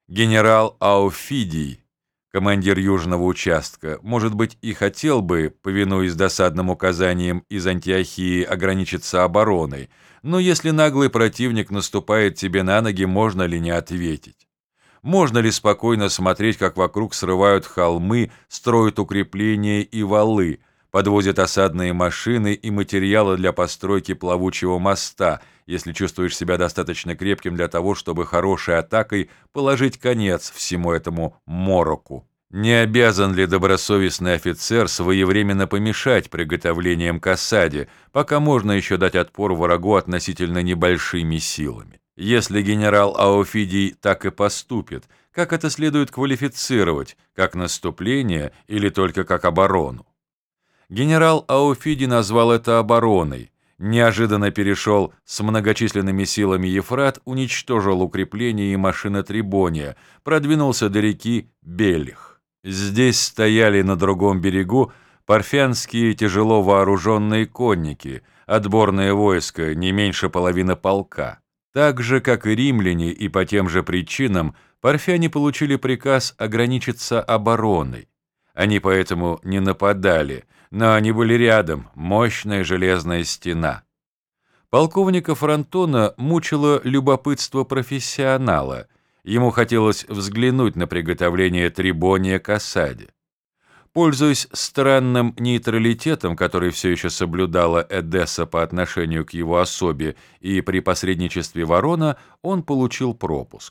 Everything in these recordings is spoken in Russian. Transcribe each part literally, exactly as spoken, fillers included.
Генерал Ауфидий, командир южного участка, может быть, и хотел бы, повинуясь досадным указаниям из Антиохии, ограничиться обороной, но если наглый противник наступает тебе на ноги, можно ли не ответить? Можно ли спокойно смотреть, как вокруг срывают холмы, строят укрепления и валы, подвозят осадные машины и материалы для постройки плавучего моста, если чувствуешь себя достаточно крепким для того, чтобы хорошей атакой положить конец всему этому мороку? Не обязан ли добросовестный офицер своевременно помешать приготовлениям к осаде, пока можно еще дать отпор врагу относительно небольшими силами? Если генерал Ауфидий так и поступит, как это следует квалифицировать, как наступление или только как оборону? Генерал Ауфидий назвал это обороной, неожиданно перешел с многочисленными силами Ефрат, уничтожил укрепления и машины Трибония, продвинулся до реки Белих. Здесь стояли на другом берегу парфянские тяжело вооруженные конники, отборное войско, не меньше половины полка. Так же, как и римляне, и по тем же причинам, парфяне получили приказ ограничиться обороной. Они поэтому не нападали, но они были рядом, мощная железная стена. Полковника Фронтона мучило любопытство профессионала. Ему хотелось взглянуть на приготовление Трибония к осаде. Пользуясь странным нейтралитетом, который все еще соблюдала Эдесса по отношению к его особе и при посредничестве Ворона, он получил пропуск.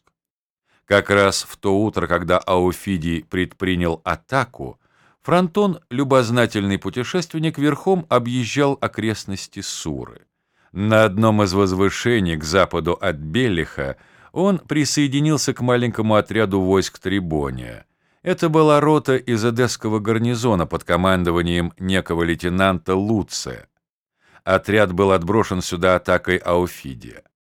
Как раз в то утро, когда Ауфидий предпринял атаку, Фронтон, любознательный путешественник, верхом объезжал окрестности Суры. На одном из возвышений к западу от Белиха он присоединился к маленькому отряду войск Трибония. Это была рота из эдесского гарнизона под командованием некого лейтенанта Луция. Отряд был отброшен сюда атакой Ауфидия.